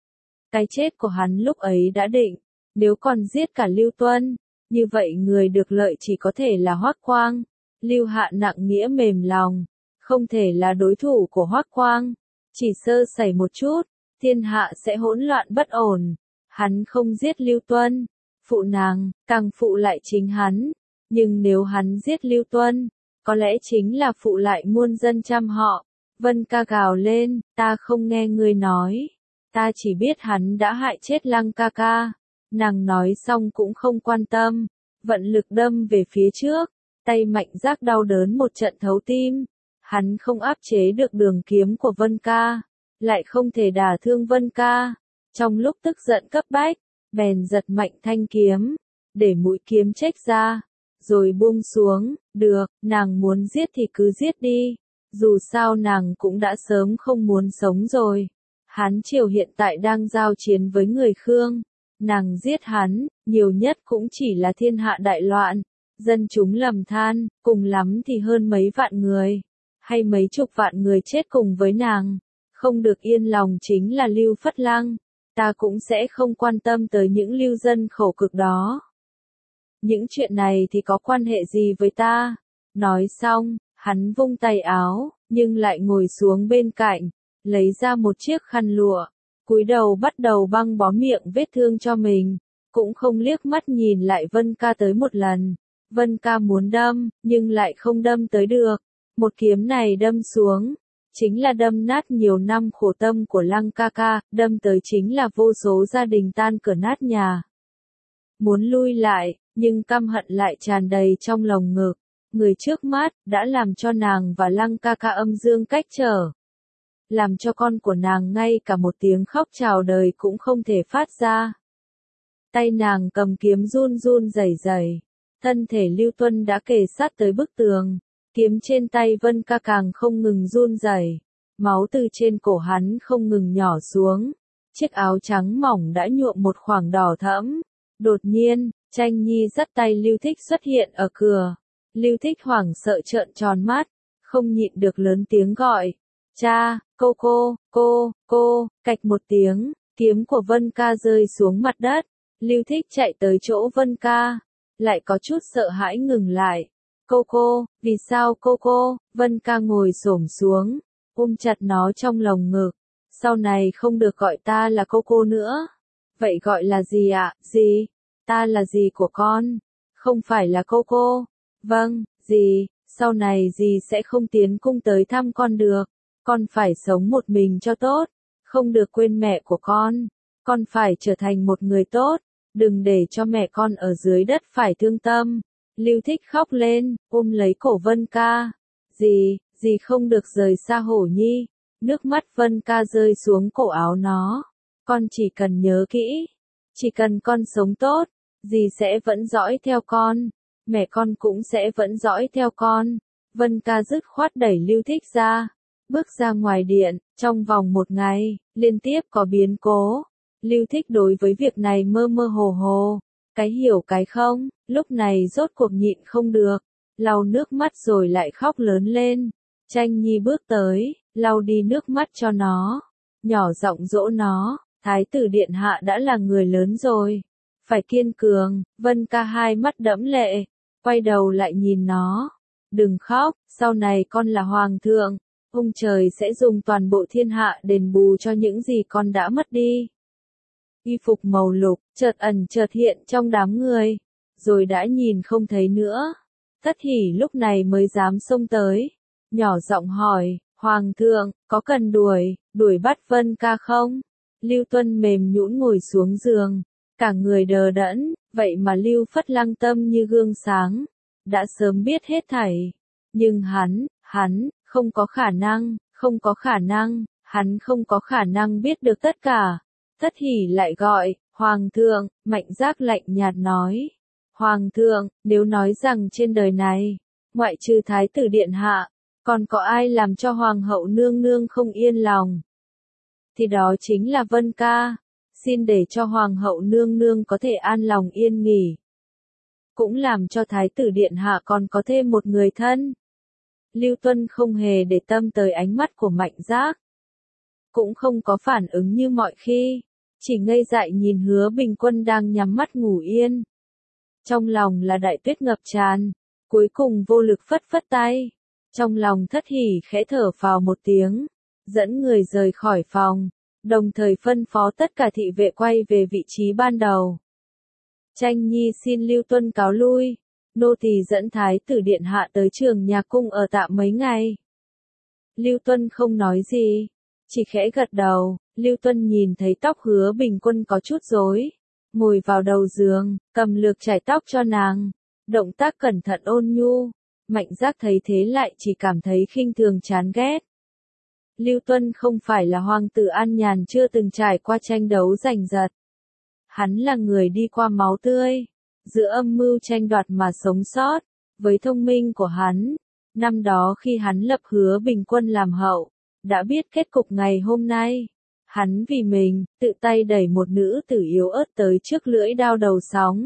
Cái chết của hắn lúc ấy đã định, nếu còn giết cả Lưu Tuân, như vậy người được lợi chỉ có thể là Hoắc Quang. Lưu Hạ nặng nghĩa mềm lòng, không thể là đối thủ của Hoắc Quang. Chỉ sơ sẩy một chút, thiên hạ sẽ hỗn loạn bất ổn. Hắn không giết Lưu Tuân, phụ nàng, càng phụ lại chính hắn. Nhưng nếu hắn giết Lưu Tuân, có lẽ chính là phụ lại muôn dân trăm họ. Vân ca gào lên, ta không nghe ngươi nói. Ta chỉ biết hắn đã hại chết Lăng ca ca. Nàng nói xong cũng không quan tâm, vận lực đâm về phía trước, tay Mạnh Giác đau đớn một trận thấu tim. Hắn không áp chế được đường kiếm của Vân ca, lại không thể đả thương Vân ca. Trong lúc tức giận cấp bách, bèn giật mạnh thanh kiếm, để mũi kiếm chếch ra, rồi buông xuống, được, nàng muốn giết thì cứ giết đi, dù sao nàng cũng đã sớm không muốn sống rồi. Hán Triều hiện tại đang giao chiến với người Khương, nàng giết hắn, nhiều nhất cũng chỉ là thiên hạ đại loạn, dân chúng lầm than, cùng lắm thì hơn mấy vạn người, hay mấy chục vạn người chết cùng với nàng, không được yên lòng chính là Lưu Phất Lăng, ta cũng sẽ không quan tâm tới những lưu dân khổ cực đó. Những chuyện này thì có quan hệ gì với ta? Nói xong, hắn vung tay áo, nhưng lại ngồi xuống bên cạnh, lấy ra một chiếc khăn lụa, cúi đầu bắt đầu băng bó miệng vết thương cho mình, cũng không liếc mắt nhìn lại Vân ca tới một lần. Vân ca muốn đâm, nhưng lại không đâm tới được. Một kiếm này đâm xuống, chính là đâm nát nhiều năm khổ tâm của Lăng ca ca, đâm tới chính là vô số gia đình tan cửa nát nhà. Muốn lui lại, nhưng căm hận lại tràn đầy trong lồng ngực. Người trước mắt, đã làm cho nàng và Lăng ca ca âm dương cách trở. Làm cho con của nàng ngay cả một tiếng khóc chào đời cũng không thể phát ra. Tay nàng cầm kiếm run run rẩy rẩy, thân thể Lưu Tuân đã kề sát tới bức tường, kiếm trên tay Vân ca càng không ngừng run rẩy, máu từ trên cổ hắn không ngừng nhỏ xuống, chiếc áo trắng mỏng đã nhuộm một khoảng đỏ thẫm. Đột nhiên, Tranh Nhi dắt tay Lưu Thích xuất hiện ở cửa, Lưu Thích hoảng sợ trợn tròn mắt, không nhịn được lớn tiếng gọi, cha, cô cô, cô, cô, cạch một tiếng, kiếm của Vân ca rơi xuống mặt đất, Lưu Thích chạy tới chỗ Vân ca, lại có chút sợ hãi ngừng lại, cô cô, vì sao cô cô, Vân ca ngồi xổm xuống, ôm chặt nó trong lồng ngực, sau này không được gọi ta là cô cô nữa, vậy gọi là gì ạ, gì, ta là dì của con, không phải là cô cô, vâng, dì, sau này dì sẽ không tiến cung tới thăm con được. Con phải sống một mình cho tốt, không được quên mẹ của con. Con phải trở thành một người tốt, đừng để cho mẹ con ở dưới đất phải thương tâm. Lưu Thích khóc lên, ôm lấy cổ Vân Ca. Dì, dì không được rời xa Hổ Nhi. Nước mắt Vân Ca rơi xuống cổ áo nó. Con chỉ cần nhớ kỹ, chỉ cần con sống tốt, dì sẽ vẫn dõi theo con, mẹ con cũng sẽ vẫn dõi theo con. Vân Ca dứt khoát đẩy Lưu Thích ra, bước ra ngoài điện. Trong vòng một ngày, liên tiếp có biến cố. Lưu Thích đối với việc này mơ mơ hồ hồ, cái hiểu cái không, lúc này rốt cuộc nhịn không được, lau nước mắt rồi lại khóc lớn lên. Tranh Nhi bước tới, lau đi nước mắt cho nó, nhỏ giọng dỗ nó, Thái tử điện hạ đã là người lớn rồi, phải kiên cường. Vân Ca hai mắt đẫm lệ, quay đầu lại nhìn nó, đừng khóc, sau này con là hoàng thượng, ông trời sẽ dùng toàn bộ thiên hạ đền bù cho những gì con đã mất đi. Y phục màu lục, chợt ẩn chợt hiện trong đám người, rồi đã nhìn không thấy nữa. Tất Hỉ lúc này mới dám xông tới, nhỏ giọng hỏi, Hoàng thượng, có cần đuổi, đuổi bắt Vân Ca không? Lưu Tuân mềm nhũn ngồi xuống giường, cả người đờ đẫn, vậy mà Lưu Phất Lăng tâm như gương sáng, đã sớm biết hết thảy. Nhưng hắn, hắn, không có khả năng, không có khả năng, hắn không có khả năng biết được tất cả. Tất Hỉ lại gọi, Hoàng thượng, Mạnh Giác lạnh nhạt nói. Hoàng thượng, nếu nói rằng trên đời này, ngoại trừ Thái tử điện hạ, còn có ai làm cho Hoàng hậu nương nương không yên lòng, thì đó chính là Vân Ca. Xin để cho Hoàng hậu nương nương có thể an lòng yên nghỉ. Cũng làm cho Thái tử điện hạ còn có thêm một người thân. Lưu Tuân không hề để tâm tới ánh mắt của Mạnh Giác. Cũng không có phản ứng như mọi khi, chỉ ngây dại nhìn Hứa Bình Quân đang nhắm mắt ngủ yên. Trong lòng là đại tuyết ngập tràn, cuối cùng vô lực phất phất tay. Trong lòng Thất Hỉ khẽ thở phào một tiếng, dẫn người rời khỏi phòng, đồng thời phân phó tất cả thị vệ quay về vị trí ban đầu. Tranh Nhi xin Lưu Tuân cáo lui, nô tỳ dẫn Thái tử điện hạ tới Trường Nhạc cung ở tạm mấy ngày. Lưu Tuân không nói gì, chỉ khẽ gật đầu. Lưu Tuân nhìn thấy tóc Hứa Bình Quân có chút rối, ngồi vào đầu giường, cầm lược chải tóc cho nàng, động tác cẩn thận ôn nhu. Mạnh Giác thấy thế lại chỉ cảm thấy khinh thường chán ghét. Lưu Tuân không phải là hoàng tử an nhàn chưa từng trải qua tranh đấu giành giật. Hắn là người đi qua máu tươi, giữa âm mưu tranh đoạt mà sống sót. Với thông minh của hắn, năm đó khi hắn lập Hứa Bình Quân làm hậu, đã biết kết cục ngày hôm nay. Hắn vì mình, tự tay đẩy một nữ tử yếu ớt tới trước lưỡi đao đầu sóng.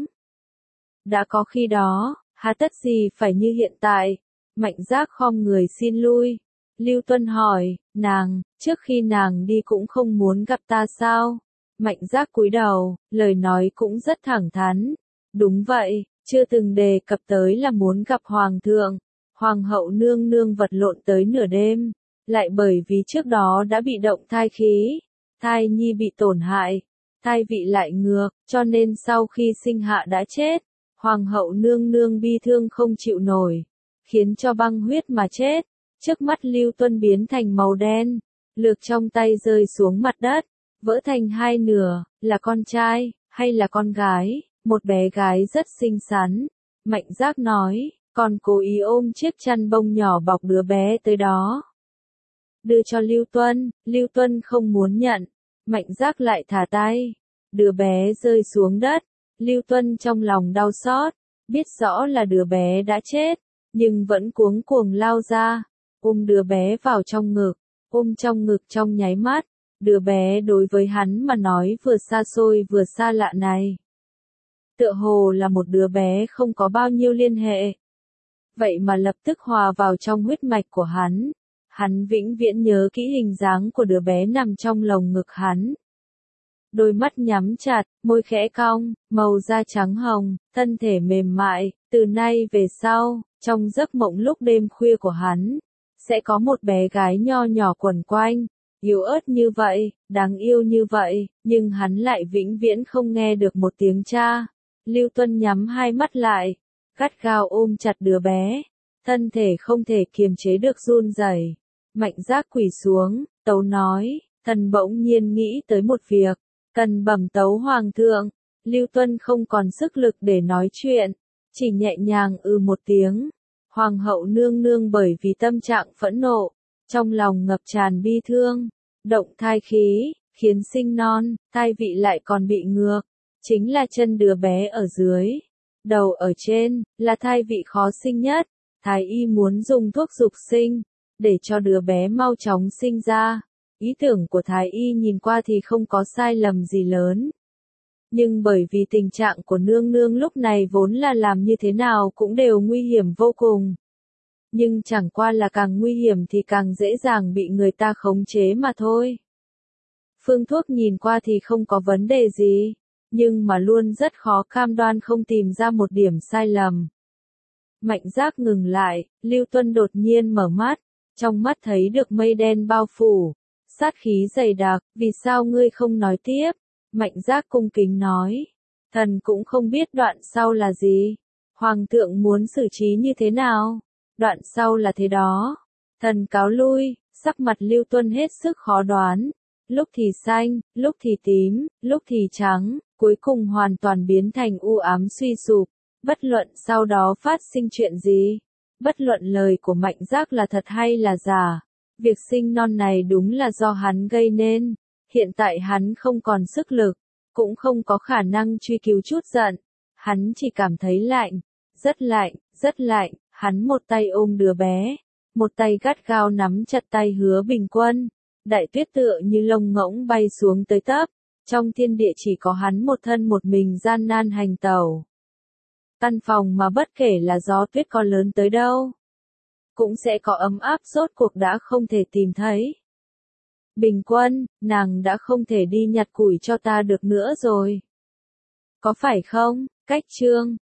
Đã có khi đó, hà tất gì phải như hiện tại. Mạnh Giác khom người xin lui. Lưu Tuân hỏi, nàng, trước khi nàng đi cũng không muốn gặp ta sao? Mạnh Giác cúi đầu, lời nói cũng rất thẳng thắn. Đúng vậy, chưa từng đề cập tới là muốn gặp Hoàng thượng. Hoàng hậu nương nương vật lộn tới nửa đêm, lại bởi vì trước đó đã bị động thai khí. Thai nhi bị tổn hại, thai vị lại ngược, cho nên sau khi sinh hạ đã chết. Hoàng hậu nương nương bi thương không chịu nổi, khiến cho băng huyết mà chết. Trước mắt Lưu Tuân biến thành màu đen, lược trong tay rơi xuống mặt đất, vỡ thành hai nửa, là con trai, hay là con gái, một bé gái rất xinh xắn. Mạnh Giác nói, còn cố ý ôm chiếc chăn bông nhỏ bọc đứa bé tới đó. Đưa cho Lưu Tuân, Lưu Tuân không muốn nhận, Mạnh Giác lại thả tay, đứa bé rơi xuống đất. Lưu Tuân trong lòng đau xót, biết rõ là đứa bé đã chết, nhưng vẫn cuống cuồng lao ra, ôm đứa bé vào trong ngực, ôm trong ngực trong nháy mắt, đứa bé đối với hắn mà nói vừa xa xôi vừa xa lạ này. Tựa hồ là một đứa bé không có bao nhiêu liên hệ. Vậy mà lập tức hòa vào trong huyết mạch của hắn. Hắn vĩnh viễn nhớ kỹ hình dáng của đứa bé nằm trong lồng ngực hắn. Đôi mắt nhắm chặt, môi khẽ cong, màu da trắng hồng, thân thể mềm mại. Từ nay về sau, trong giấc mộng lúc đêm khuya của hắn, sẽ có một bé gái nho nhỏ quẩn quanh, yếu ớt như vậy, đáng yêu như vậy, nhưng hắn lại vĩnh viễn không nghe được một tiếng cha. Lưu Tuân nhắm hai mắt lại, gắt gao ôm chặt đứa bé, thân thể không thể kiềm chế được run rẩy. Mạnh Giác quỳ xuống, tấu nói, thần bỗng nhiên nghĩ tới một việc, cần bẩm tấu hoàng thượng. Lưu Tuân không còn sức lực để nói chuyện, chỉ nhẹ nhàng ư một tiếng. Hoàng hậu nương nương bởi vì tâm trạng phẫn nộ, trong lòng ngập tràn bi thương, động thai khí, khiến sinh non, thai vị lại còn bị ngược, chính là chân đứa bé ở dưới, đầu ở trên, là thai vị khó sinh nhất. Thái y muốn dùng thuốc dục sinh, để cho đứa bé mau chóng sinh ra. Ý tưởng của Thái y nhìn qua thì không có sai lầm gì lớn. Nhưng bởi vì tình trạng của nương nương lúc này vốn là làm như thế nào cũng đều nguy hiểm vô cùng. Nhưng chẳng qua là càng nguy hiểm thì càng dễ dàng bị người ta khống chế mà thôi. Phương thuốc nhìn qua thì không có vấn đề gì, nhưng mà luôn rất khó cam đoan không tìm ra một điểm sai lầm. Mạnh Giác ngừng lại, Lưu Tuân đột nhiên mở mắt, trong mắt thấy được mây đen bao phủ, sát khí dày đặc, vì sao ngươi không nói tiếp? Mạnh Giác cung kính nói, thần cũng không biết đoạn sau là gì, hoàng thượng muốn xử trí như thế nào, đoạn sau là thế đó. Thần cáo lui. Sắc mặt Lưu Tuân hết sức khó đoán, lúc thì xanh, lúc thì tím, lúc thì trắng, cuối cùng hoàn toàn biến thành u ám suy sụp. Bất luận sau đó phát sinh chuyện gì, bất luận lời của Mạnh Giác là thật hay là giả, việc sinh non này đúng là do hắn gây nên. Hiện tại hắn không còn sức lực, cũng không có khả năng truy cứu chút giận, hắn chỉ cảm thấy lạnh, rất lạnh, rất lạnh. Hắn một tay ôm đứa bé, một tay gắt gao nắm chặt tay Hứa Bình Quân. Đại tuyết tựa như lông ngỗng bay xuống tới tấp, trong thiên địa chỉ có hắn một thân một mình gian nan hành tẩu. Căn phòng mà bất kể là gió tuyết có lớn tới đâu, cũng sẽ có ấm áp, rốt cuộc đã không thể tìm thấy. Bình Quân, nàng đã không thể đi nhặt củi cho ta được nữa rồi. Có phải không? Cách chương